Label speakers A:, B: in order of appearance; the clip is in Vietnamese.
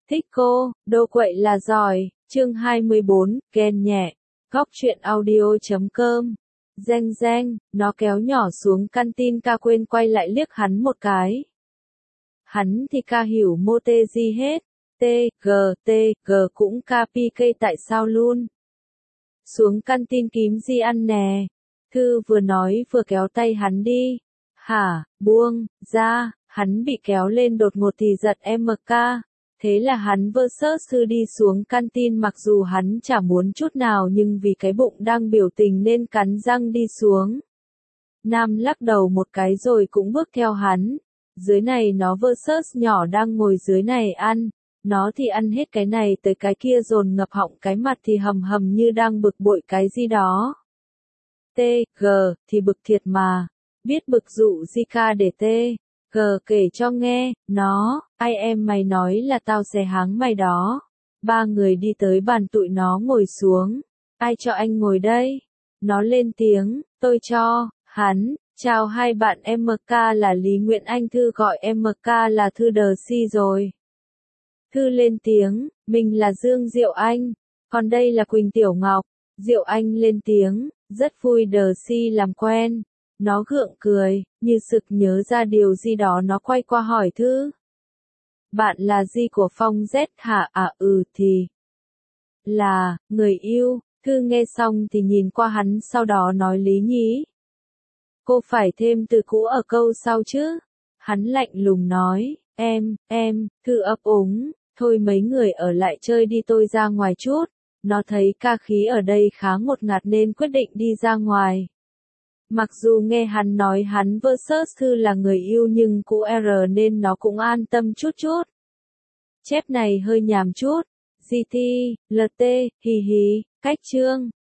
A: Thích cô, đô quậy là giỏi, chương 24, ghen nhẹ, góc truyện audio.com. Reng reng, nó kéo nhỏ xuống canteen ca quên quay lại liếc hắn một cái. Hắn thì ca hiểu mô tê gì hết, t, g cũng ca PK tại sao luôn. Xuống canteen kiếm gì ăn nè. Thư vừa nói vừa kéo tay hắn đi. Hả, buông, ra, hắn bị kéo lên đột ngột thì giật MK. Thế là hắn vs Thư đi xuống canteen mặc dù hắn chả muốn chút nào nhưng vì cái bụng đang biểu tình nên cắn răng đi xuống. Nam lắc đầu một cái rồi cũng bước theo hắn. Dưới này nó vs nhỏ đang ngồi dưới này ăn. Nó thì ăn hết cái này tới cái kia dồn ngập họng, cái mặt thì hầm hầm như đang bực bội cái gì đó. G thì bực thiệt mà. Biết bực dụ Zika để G kể cho nghe, nó, ai em mày nói là tao xé háng mày đó. Ba người đi tới bàn tụi nó ngồi xuống. Ai cho anh ngồi đây? Nó lên tiếng, tôi cho, hắn, chào hai bạn MK là Lý Nguyễn Anh, Thư gọi MK là Thư Đờ Si rồi. Thư lên tiếng, mình là Dương Diệu Anh, còn đây là Quỳnh Tiểu Ngọc. Diệu Anh lên tiếng, rất vui Đờ Si làm quen. Nó gượng cười, như sực nhớ ra điều gì đó nó quay qua hỏi Thư. Bạn là gì của Phong Z hả? À thì là, người yêu. Thư nghe xong thì nhìn qua hắn sau đó nói Lý nhí. Cô phải thêm từ cũ ở câu sau chứ. Hắn lạnh lùng nói, em, Thư ấp úng, thôi mấy người ở lại chơi đi tôi ra ngoài chút. Nó thấy ca khí ở đây khá ngột ngạt nên quyết định đi ra ngoài. Mặc dù nghe hắn nói hắn vs Thư là người yêu nhưng cũ R nên nó cũng an tâm chút. Chép này hơi nhàm chút. GT, LT, hì hì, cách chương.